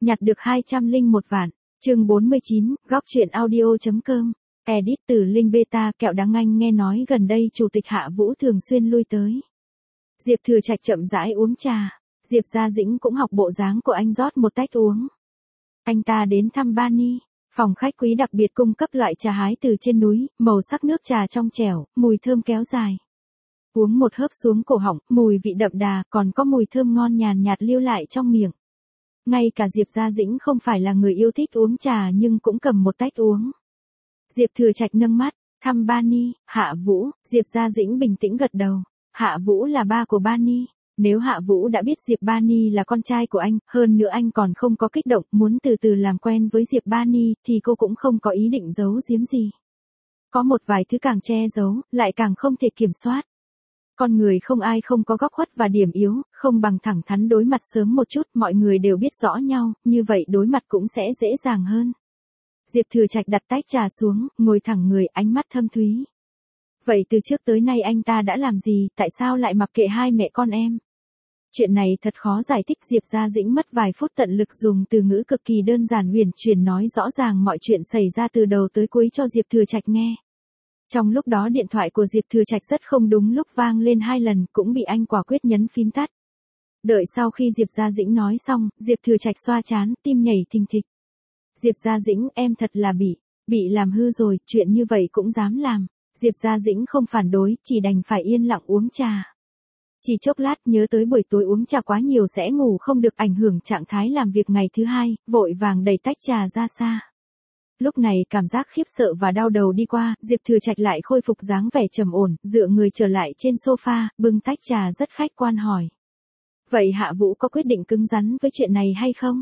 Nhặt được 201 vạn. Chương 49, góc truyện audio.com. Edit từ Linh Beta. Kẹo Đắng Anh nghe nói gần đây Chủ tịch Hạ Vũ thường xuyên lui tới. Diệp Thừa Trạch chậm rãi uống trà. Diệp Gia Dĩnh cũng học bộ dáng của anh, rót một tách uống. Anh ta đến thăm Bani. Phòng khách quý đặc biệt cung cấp loại trà hái từ trên núi, màu sắc nước trà trong trẻo, mùi thơm kéo dài. Uống một hớp xuống cổ họng, mùi vị đậm đà, còn có mùi thơm ngon nhàn nhạt lưu lại trong miệng. Ngay cả Diệp Gia Dĩnh không phải là người yêu thích uống trà nhưng cũng cầm một tách uống. Diệp Thừa Trạch nâng mắt, thăm Bani, Hạ Vũ. Diệp Gia Dĩnh bình tĩnh gật đầu. Hạ Vũ là ba của Bani. Nếu Hạ Vũ đã biết Diệp Bani là con trai của anh, hơn nữa anh còn không có kích động muốn từ từ làm quen với Diệp Bani, thì cô cũng không có ý định giấu giếm gì. Có một vài thứ càng che giấu, lại càng không thể kiểm soát. Con người không ai không có góc khuất và điểm yếu, không bằng thẳng thắn đối mặt sớm một chút, mọi người đều biết rõ nhau, như vậy đối mặt cũng sẽ dễ dàng hơn. Diệp Thừa Trạch đặt tách trà xuống, ngồi thẳng người, ánh mắt thâm thúy. Vậy từ trước tới nay anh ta đã làm gì, tại sao lại mặc kệ hai mẹ con em? Chuyện này thật khó giải thích. Diệp Gia Dĩnh mất vài phút tận lực dùng từ ngữ cực kỳ đơn giản huyền chuyển nói rõ ràng mọi chuyện xảy ra từ đầu tới cuối cho Diệp Thừa Trạch nghe. Trong lúc đó điện thoại của Diệp Thừa Trạch rất không đúng lúc vang lên 2 lần, cũng bị anh quả quyết nhấn phím tắt. Đợi sau khi Diệp Gia Dĩnh nói xong, Diệp Thừa Trạch xoa trán, tim nhảy thình thịch. Diệp Gia Dĩnh, em thật là bị làm hư rồi, chuyện như vậy cũng dám làm. Diệp Gia Dĩnh không phản đối, chỉ đành phải yên lặng uống trà. Chỉ chốc lát nhớ tới buổi tối uống trà quá nhiều sẽ ngủ không được, ảnh hưởng trạng thái làm việc ngày thứ hai, vội vàng đẩy tách trà ra xa. Lúc này cảm giác khiếp sợ và đau đầu đi qua, Diệp Thừa Trạch lại khôi phục dáng vẻ trầm ổn, dựa người trở lại trên sofa, bưng tách trà rất khách quan hỏi. Vậy Hạ Vũ có quyết định cứng rắn với chuyện này hay không?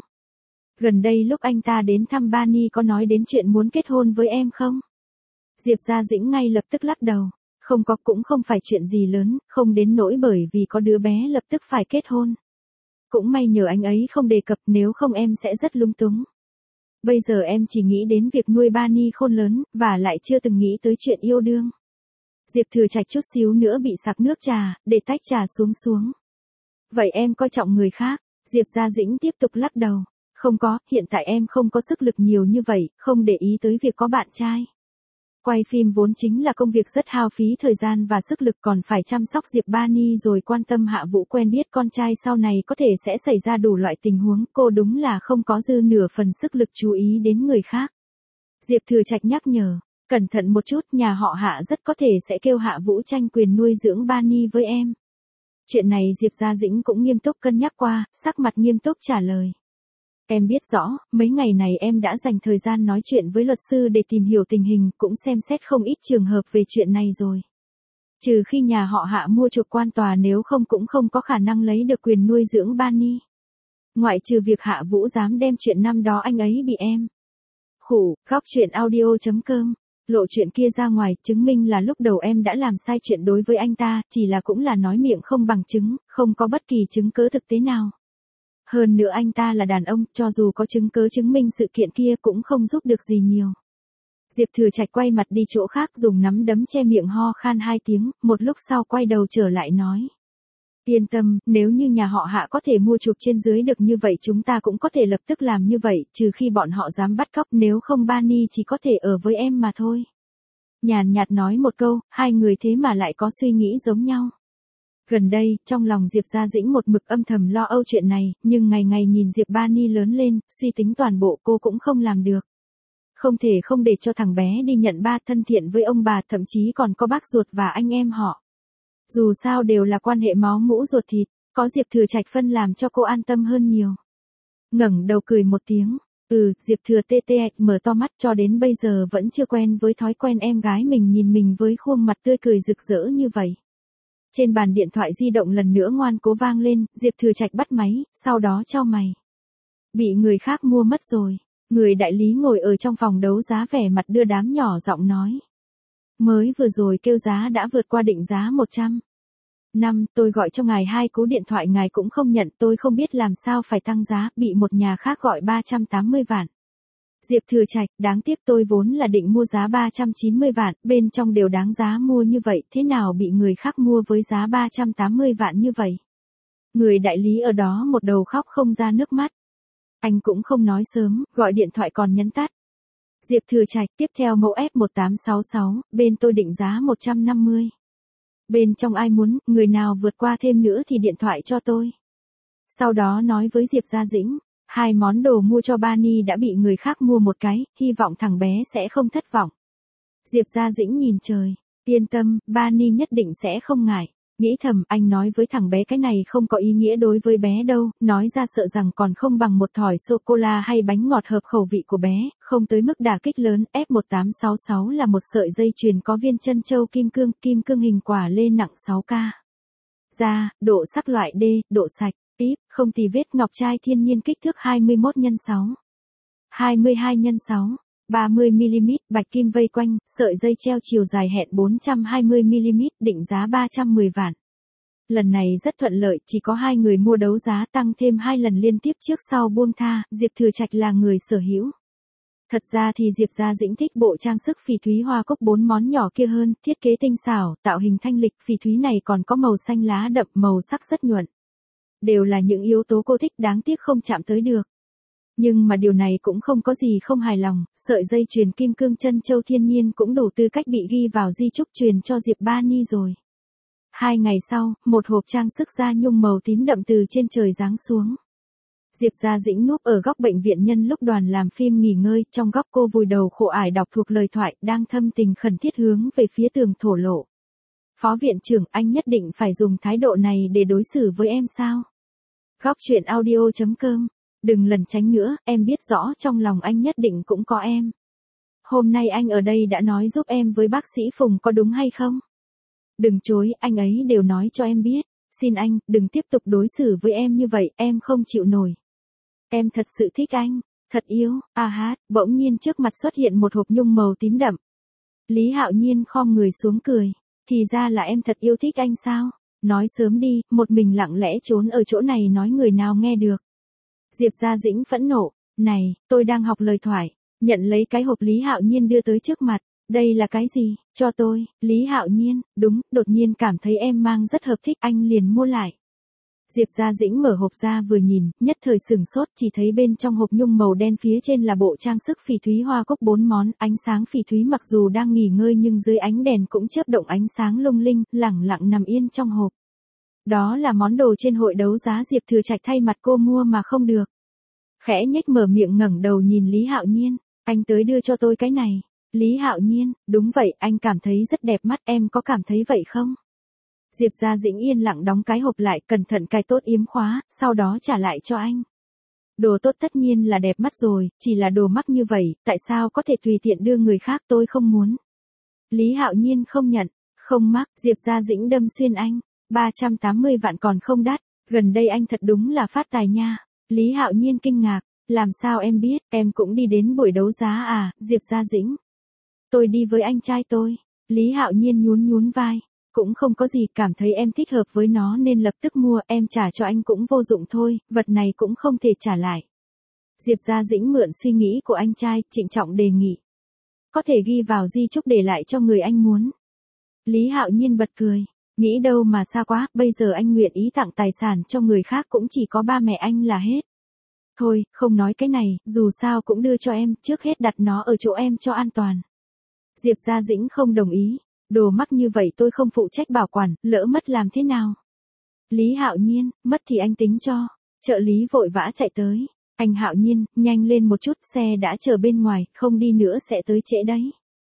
Gần đây lúc anh ta đến thăm Bani có nói đến chuyện muốn kết hôn với em không? Diệp Gia Dĩnh ngay lập tức lắc đầu. Không có, cũng không phải chuyện gì lớn, không đến nỗi bởi vì có đứa bé lập tức phải kết hôn. Cũng may nhờ anh ấy không đề cập, nếu không em sẽ rất lung túng. Bây giờ em chỉ nghĩ đến việc nuôi Bani khôn lớn, và lại chưa từng nghĩ tới chuyện yêu đương. Diệp Thừa Trạch chút xíu nữa bị sặc nước trà, để tách trà xuống. Vậy em coi trọng người khác? Diệp Gia Dĩnh tiếp tục lắc đầu. Không có, hiện tại em không có sức lực nhiều như vậy, không để ý tới việc có bạn trai. Quay phim vốn chính là công việc rất hao phí thời gian và sức lực, còn phải chăm sóc Diệp Bani rồi quan tâm Hạ Vũ quen biết con trai sau này có thể sẽ xảy ra đủ loại tình huống, cô đúng là không có dư nửa phần sức lực chú ý đến người khác. Diệp Thừa Trạch nhắc nhở, cẩn thận một chút, nhà họ Hạ rất có thể sẽ kêu Hạ Vũ tranh quyền nuôi dưỡng Bani với em. Chuyện này Diệp Gia Dĩnh cũng nghiêm túc cân nhắc qua, sắc mặt nghiêm túc trả lời. Em biết rõ, mấy ngày này em đã dành thời gian nói chuyện với luật sư để tìm hiểu tình hình, cũng xem xét không ít trường hợp về chuyện này rồi. Trừ khi nhà họ Hạ mua chuộc quan tòa, nếu không cũng không có khả năng lấy được quyền nuôi dưỡng Bani. Ngoại trừ việc Hạ Vũ dám đem chuyện năm đó anh ấy bị em. Góc truyện audio.com. Lộ chuyện kia ra ngoài, chứng minh là lúc đầu em đã làm sai chuyện đối với anh ta, chỉ là cũng là nói miệng không bằng chứng, không có bất kỳ chứng cứ thực tế nào. Hơn nữa anh ta là đàn ông, cho dù có chứng cứ chứng minh sự kiện kia cũng không giúp được gì nhiều. Diệp Thừa Trạch quay mặt đi chỗ khác, dùng nắm đấm che miệng, ho khan 2 tiếng, một lúc sau quay đầu trở lại nói. Yên tâm, nếu như nhà họ Hạ có thể mua chuộc trên dưới được như vậy chúng ta cũng có thể lập tức làm như vậy, trừ khi bọn họ dám bắt cóc, nếu không Bani chỉ có thể ở với em mà thôi. Nhàn nhạt nói một câu, hai người thế mà lại có suy nghĩ giống nhau. Gần đây, trong lòng Diệp Gia Dĩnh một mực âm thầm lo âu chuyện này, nhưng ngày ngày nhìn Diệp Bani lớn lên, suy tính toàn bộ cô cũng không làm được. Không thể không để cho thằng bé đi nhận ba, thân thiện với ông bà, thậm chí còn có bác ruột và anh em họ. Dù sao đều là quan hệ máu mủ ruột thịt, có Diệp Thừa Trạch phân làm cho cô an tâm hơn nhiều. Ngẩng đầu cười một tiếng, Diệp Thừa mở to mắt, cho đến bây giờ vẫn chưa quen với thói quen em gái mình nhìn mình với khuôn mặt tươi cười rực rỡ như vậy. Trên bàn điện thoại di động lần nữa ngoan cố vang lên, Diệp Thừa Trạch bắt máy, sau đó chau mày. Bị người khác mua mất rồi. Người đại lý ngồi ở trong phòng đấu giá vẻ mặt đưa đám, nhỏ giọng nói. Mới vừa rồi kêu giá đã vượt qua định giá 100. Tôi gọi cho ngài 2 cú điện thoại ngài cũng không nhận, tôi không biết làm sao phải tăng giá, bị một nhà khác gọi 380 vạn. Diệp Thừa Trạch, đáng tiếc tôi vốn là định mua giá 390 vạn, bên trong đều đáng giá mua như vậy, thế nào bị người khác mua với giá 380 vạn như vậy? Người đại lý ở đó một đầu khóc không ra nước mắt. Anh cũng không nói sớm, gọi điện thoại còn nhấn tắt. Diệp Thừa Trạch, tiếp theo mẫu F1866, bên tôi định giá 150. Bên trong ai muốn, người nào vượt qua thêm nữa thì điện thoại cho tôi. Sau đó nói với Diệp Gia Dĩnh, 2 món đồ mua cho Bani đã bị người khác mua một cái, hy vọng thằng bé sẽ không thất vọng. Diệp Gia Dĩnh nhìn trời, yên tâm, Bani nhất định sẽ không ngại. Nghĩ thầm, anh nói với thằng bé cái này không có ý nghĩa đối với bé đâu, nói ra sợ rằng còn không bằng một thỏi sô-cô-la hay bánh ngọt hợp khẩu vị của bé, không tới mức đả kích lớn. F1866 là một sợi dây chuyền có viên chân châu kim cương hình quả lê nặng 6K. Da, độ sắc loại D, độ sạch, tiếp, không tì vết, ngọc trai thiên nhiên, kích thước 21x6, 22x6. 30mm, bạch kim vây quanh, sợi dây treo chiều dài hẹn 420mm, định giá 310 vạn. Lần này rất thuận lợi, chỉ có 2 người mua đấu giá, tăng thêm 2 lần liên tiếp trước sau buông tha, Diệp Thừa Trạch là người sở hữu. Thật ra thì Diệp Gia Dĩnh thích bộ trang sức phỉ thúy hoa cúc 4 món nhỏ kia hơn, thiết kế tinh xảo, tạo hình thanh lịch, phỉ thúy này còn có màu xanh lá đậm, màu sắc rất nhuận. Đều là những yếu tố cô thích, đáng tiếc không chạm tới được. Nhưng mà điều này cũng không có gì không hài lòng, sợi dây chuyền kim cương chân châu thiên nhiên cũng đủ tư cách bị ghi vào di chúc truyền cho Diệp Bani rồi. 2 ngày sau, một hộp trang sức da nhung màu tím đậm từ trên trời giáng xuống. Diệp Gia Dĩnh núp ở góc bệnh viện nhân lúc đoàn làm phim nghỉ ngơi, trong góc cô vùi đầu khổ ải đọc thuộc lời thoại, đang thâm tình khẩn thiết hướng về phía tường thổ lộ. Phó viện trưởng, anh nhất định phải dùng thái độ này để đối xử với em sao? Góc truyện audio.com. Đừng lẩn tránh nữa, em biết rõ trong lòng anh nhất định cũng có em. Hôm nay anh ở đây đã nói giúp em với bác sĩ Phùng có đúng hay không? Đừng chối, anh ấy đều nói cho em biết. Xin anh, đừng tiếp tục đối xử với em như vậy, em không chịu nổi. Em thật sự thích anh, thật yêu, bỗng nhiên trước mặt xuất hiện một hộp nhung màu tím đậm. Lý Hạo Nhiên khom người xuống cười. Thì ra là em thật yêu thích anh sao? Nói sớm đi, một mình lặng lẽ trốn ở chỗ này nói người nào nghe được. Diệp Gia Dĩnh phẫn nộ, này, tôi đang học lời thoại, nhận lấy cái hộp Lý Hạo Nhiên đưa tới trước mặt, đây là cái gì, cho tôi, Lý Hạo Nhiên, đúng, đột nhiên cảm thấy em mang rất hợp thích, anh liền mua lại. Diệp Gia Dĩnh mở hộp ra vừa nhìn, nhất thời sửng sốt, chỉ thấy bên trong hộp nhung màu đen phía trên là bộ trang sức phỉ thúy hoa cúc 4 món, ánh sáng phỉ thúy mặc dù đang nghỉ ngơi nhưng dưới ánh đèn cũng chớp động ánh sáng lung linh, lẳng lặng nằm yên trong hộp. Đó là món đồ trên hội đấu giá Diệp Thừa Trạch thay mặt cô mua mà không được. Khẽ nhếch mở miệng ngẩng đầu nhìn Lý Hạo Nhiên, anh tới đưa cho tôi cái này. Lý Hạo Nhiên, đúng vậy, anh cảm thấy rất đẹp mắt, em có cảm thấy vậy không? Diệp Gia Dĩnh yên lặng đóng cái hộp lại, cẩn thận cài tốt yếm khóa, sau đó trả lại cho anh. Đồ tốt tất nhiên là đẹp mắt rồi, chỉ là đồ mắc như vậy, tại sao có thể tùy tiện đưa người khác, tôi không muốn. Lý Hạo Nhiên không nhận, không mắc, Diệp Gia Dĩnh đâm xuyên anh, 380 vạn còn không đắt, gần đây anh thật đúng là phát tài nha. Lý Hạo Nhiên kinh ngạc, làm sao em biết, em cũng đi đến buổi đấu giá à, Diệp Gia Dĩnh. Tôi đi với anh trai tôi, Lý Hạo Nhiên nhún vai, cũng không có gì, cảm thấy em thích hợp với nó nên lập tức mua, em trả cho anh cũng vô dụng thôi, vật này cũng không thể trả lại. Diệp Gia Dĩnh mượn suy nghĩ của anh trai, trịnh trọng đề nghị. Có thể ghi vào di chúc để lại cho người anh muốn. Lý Hạo Nhiên bật cười. Nghĩ đâu mà xa quá, bây giờ anh nguyện ý tặng tài sản cho người khác cũng chỉ có ba mẹ anh là hết. Thôi, không nói cái này, dù sao cũng đưa cho em, trước hết đặt nó ở chỗ em cho an toàn. Diệp Gia Dĩnh không đồng ý, đồ mắc như vậy tôi không phụ trách bảo quản, lỡ mất làm thế nào? Lý Hạo Nhiên, mất thì anh tính cho. Trợ lý vội vã chạy tới. Anh Hạo Nhiên, nhanh lên một chút, xe đã chờ bên ngoài, không đi nữa sẽ tới trễ đấy.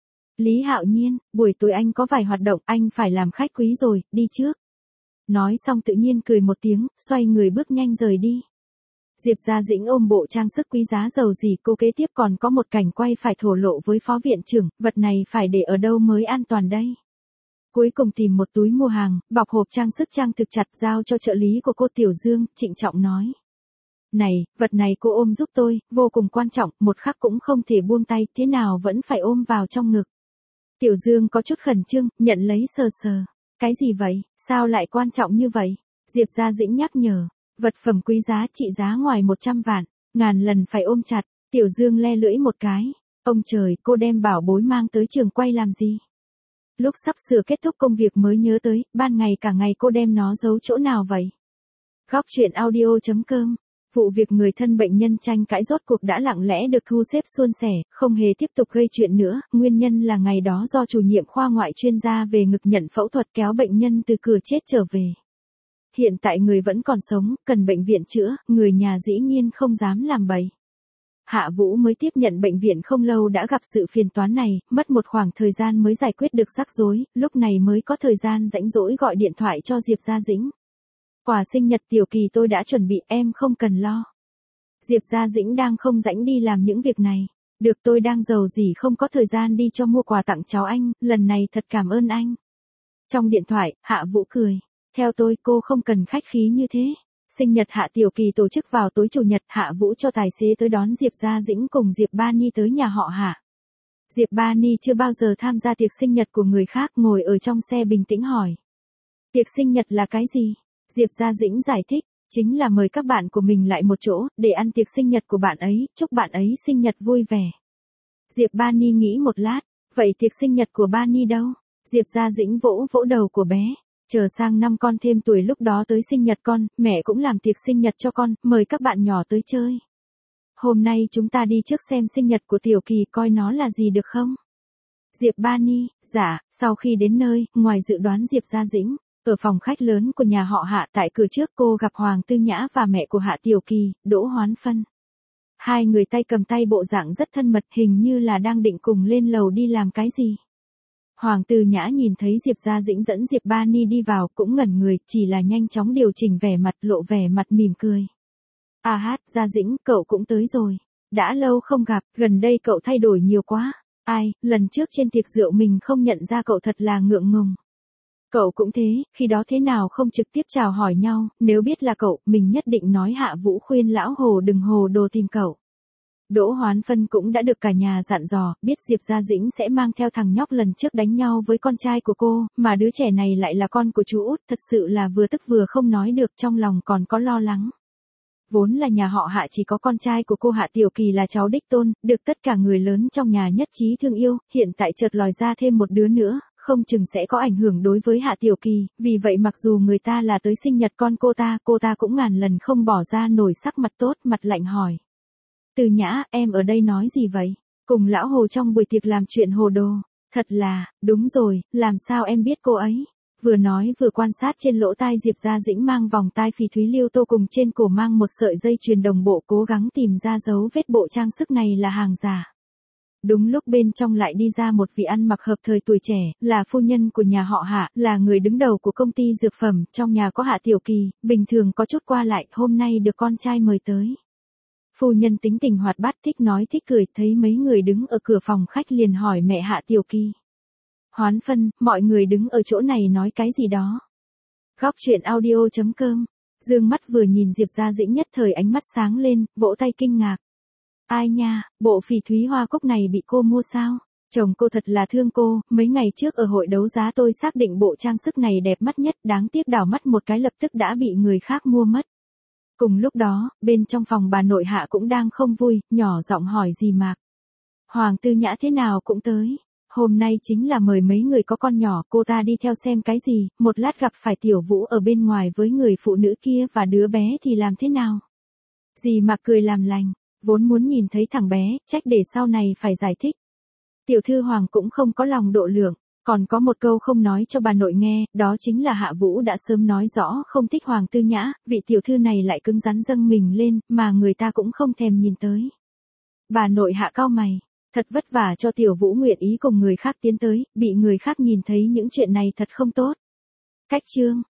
Lý Hạo Nhiên, buổi tối anh có vài hoạt động, anh phải làm khách quý rồi, đi trước. Nói xong tự nhiên cười một tiếng, xoay người bước nhanh rời đi. Diệp Gia Dĩnh ôm bộ trang sức quý giá giàu gì, cô kế tiếp còn có một cảnh quay phải thổ lộ với phó viện trưởng, vật này phải để ở đâu mới an toàn đây. Cuối cùng tìm một túi mua hàng, bọc hộp trang sức trang thực chặt giao cho trợ lý của cô Tiểu Dương, trịnh trọng nói. Này, vật này cô ôm giúp tôi, vô cùng quan trọng, một khắc cũng không thể buông tay, thế nào vẫn phải ôm vào trong ngực. Tiểu Dương có chút khẩn trương, nhận lấy sờ sờ. Cái gì vậy, sao lại quan trọng như vậy? Diệp Gia Dĩnh nhắc nhở, vật phẩm quý giá trị giá ngoài 100 vạn, ngàn lần phải ôm chặt. Tiểu Dương le lưỡi một cái. Ông trời, cô đem bảo bối mang tới trường quay làm gì? Lúc sắp sửa kết thúc công việc mới nhớ tới, ban ngày cả ngày cô đem nó giấu chỗ nào vậy? Góc truyện audio.com Vụ việc người thân bệnh nhân tranh cãi rốt cuộc đã lặng lẽ được thu xếp suôn sẻ, không hề tiếp tục gây chuyện nữa, nguyên nhân là ngày đó do chủ nhiệm khoa ngoại chuyên gia về ngực nhận phẫu thuật kéo bệnh nhân từ cửa chết trở về. Hiện tại người vẫn còn sống, cần bệnh viện chữa, người nhà dĩ nhiên không dám làm bậy. Hạ Vũ mới tiếp nhận bệnh viện không lâu đã gặp sự phiền toán này, mất một khoảng thời gian mới giải quyết được rắc rối, lúc này mới có thời gian rảnh rỗi gọi điện thoại cho Diệp Gia Dĩnh. Quà sinh nhật Tiểu Kỳ tôi đã chuẩn bị, em không cần lo. Diệp Gia Dĩnh đang không rảnh đi làm những việc này. Được, tôi đang giàu gì không có thời gian đi cho mua quà tặng cháu anh, lần này thật cảm ơn anh. Trong điện thoại, Hạ Vũ cười. Theo tôi, cô không cần khách khí như thế. Sinh nhật Hạ Tiểu Kỳ tổ chức vào tối chủ nhật, Hạ Vũ cho tài xế tới đón Diệp Gia Dĩnh cùng Diệp Ba Ni tới nhà họ Hạ. Diệp Ba Ni chưa bao giờ tham gia tiệc sinh nhật của người khác, ngồi ở trong xe bình tĩnh hỏi. Tiệc sinh nhật là cái gì? Diệp Gia Dĩnh giải thích, chính là mời các bạn của mình lại một chỗ, để ăn tiệc sinh nhật của bạn ấy, chúc bạn ấy sinh nhật vui vẻ. Diệp Ba Ni nghĩ một lát, vậy tiệc sinh nhật của Ba Ni đâu? Diệp Gia Dĩnh vỗ vỗ đầu của bé. Chờ sang năm con thêm tuổi lúc đó tới sinh nhật con, mẹ cũng làm tiệc sinh nhật cho con, mời các bạn nhỏ tới chơi. Hôm nay chúng ta đi trước xem sinh nhật của Tiểu Kỳ coi nó là gì được không? Diệp Ba Ni, dạ, sau khi đến nơi, ngoài dự đoán Diệp Gia Dĩnh, ở phòng khách lớn của nhà họ Hạ tại cửa trước cô gặp Hoàng Tư Nhã và mẹ của Hạ Tiểu Kỳ, Đỗ Hoán Phân. Hai người tay cầm tay bộ dạng rất thân mật, hình như là đang định cùng lên lầu đi làm cái gì. Hoàng Tư Nhã nhìn thấy Diệp Gia Dĩnh dẫn Diệp Ba Ni đi vào cũng ngẩn người, chỉ là nhanh chóng điều chỉnh vẻ mặt, lộ vẻ mặt mỉm cười. À hát, Gia Dĩnh, cậu cũng tới rồi. Đã lâu không gặp, gần đây cậu thay đổi nhiều quá. Ai, lần trước trên tiệc rượu mình không nhận ra cậu thật là ngượng ngùng. Cậu cũng thế, khi đó thế nào không trực tiếp chào hỏi nhau, nếu biết là cậu, mình nhất định nói Hạ Vũ khuyên lão Hồ đừng hồ đồ tìm cậu. Đỗ Hoán Phân cũng đã được cả nhà dặn dò, biết Diệp Gia Dĩnh sẽ mang theo thằng nhóc lần trước đánh nhau với con trai của cô, mà đứa trẻ này lại là con của chú út, thật sự là vừa tức vừa không nói được, trong lòng còn có lo lắng. Vốn là nhà họ Hạ chỉ có con trai của cô Hạ Tiểu Kỳ là cháu đích tôn, được tất cả người lớn trong nhà nhất trí thương yêu, hiện tại chợt lòi ra thêm một đứa nữa, không chừng sẽ có ảnh hưởng đối với Hạ Tiểu Kỳ, vì vậy mặc dù người ta là tới sinh nhật con cô ta cũng ngàn lần không bỏ ra nổi sắc mặt tốt, mặt lạnh hỏi. Từ Nhã, em ở đây nói gì vậy? Cùng lão Hồ trong buổi tiệc làm chuyện hồ đồ. Thật là, đúng rồi, làm sao em biết cô ấy? Vừa nói vừa quan sát trên lỗ tai Diệp Gia Dĩnh mang vòng tai phỉ thúy liêu tô cùng trên cổ mang một sợi dây chuyền đồng bộ, cố gắng tìm ra dấu vết bộ trang sức này là hàng giả. Đúng lúc bên trong lại đi ra một vị ăn mặc hợp thời tuổi trẻ, là phu nhân của nhà họ Hạ, là người đứng đầu của công ty dược phẩm, trong nhà có Hạ Tiểu Kỳ, bình thường có chút qua lại, hôm nay được con trai mời tới. Phu nhân tính tình hoạt bát, thích nói thích cười, thấy mấy người đứng ở cửa phòng khách liền hỏi mẹ Hạ Tiểu Kỳ. Hoán Phân, mọi người đứng ở chỗ này nói cái gì đó. Góc truyện audio.com, dương mắt vừa nhìn Diệp Gia Dĩnh nhất thời ánh mắt sáng lên, vỗ tay kinh ngạc. Ai nha, bộ phỉ thúy hoa cúc này bị cô mua sao? Chồng cô thật là thương cô, mấy ngày trước ở hội đấu giá tôi xác định bộ trang sức này đẹp mắt nhất, đáng tiếc đảo mắt một cái lập tức đã bị người khác mua mất. Cùng lúc đó, bên trong phòng bà nội Hạ cũng đang không vui, nhỏ giọng hỏi dì Mạc. Hoàng Tư Nhã thế nào cũng tới. Hôm nay chính là mời mấy người có con nhỏ, cô ta đi theo xem cái gì, một lát gặp phải Tiểu Vũ ở bên ngoài với người phụ nữ kia và đứa bé thì làm thế nào? Dì Mạc cười làm lành, vốn muốn nhìn thấy thằng bé, trách để sau này phải giải thích. Tiểu thư Hoàng cũng không có lòng độ lượng. Còn có một câu không nói cho bà nội nghe, đó chính là Hạ Vũ đã sớm nói rõ không thích Hoàng Tư Nhã, vị tiểu thư này lại cứng rắn dâng mình lên, mà người ta cũng không thèm nhìn tới. Bà nội Hạ cau mày, thật vất vả cho Tiểu Vũ nguyện ý cùng người khác tiến tới, bị người khác nhìn thấy những chuyện này thật không tốt. Cách chương